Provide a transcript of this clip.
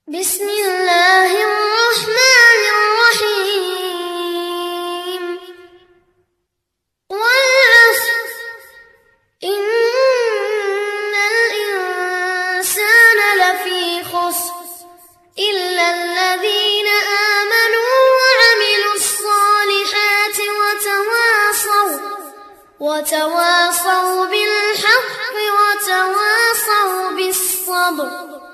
بسم الله الرحمن الرحيم والعصر إن الإنسان لفي خسر إلا الذين آمنوا وعملوا الصالحات وتواصوا بالحق وتواصوا بالصبر.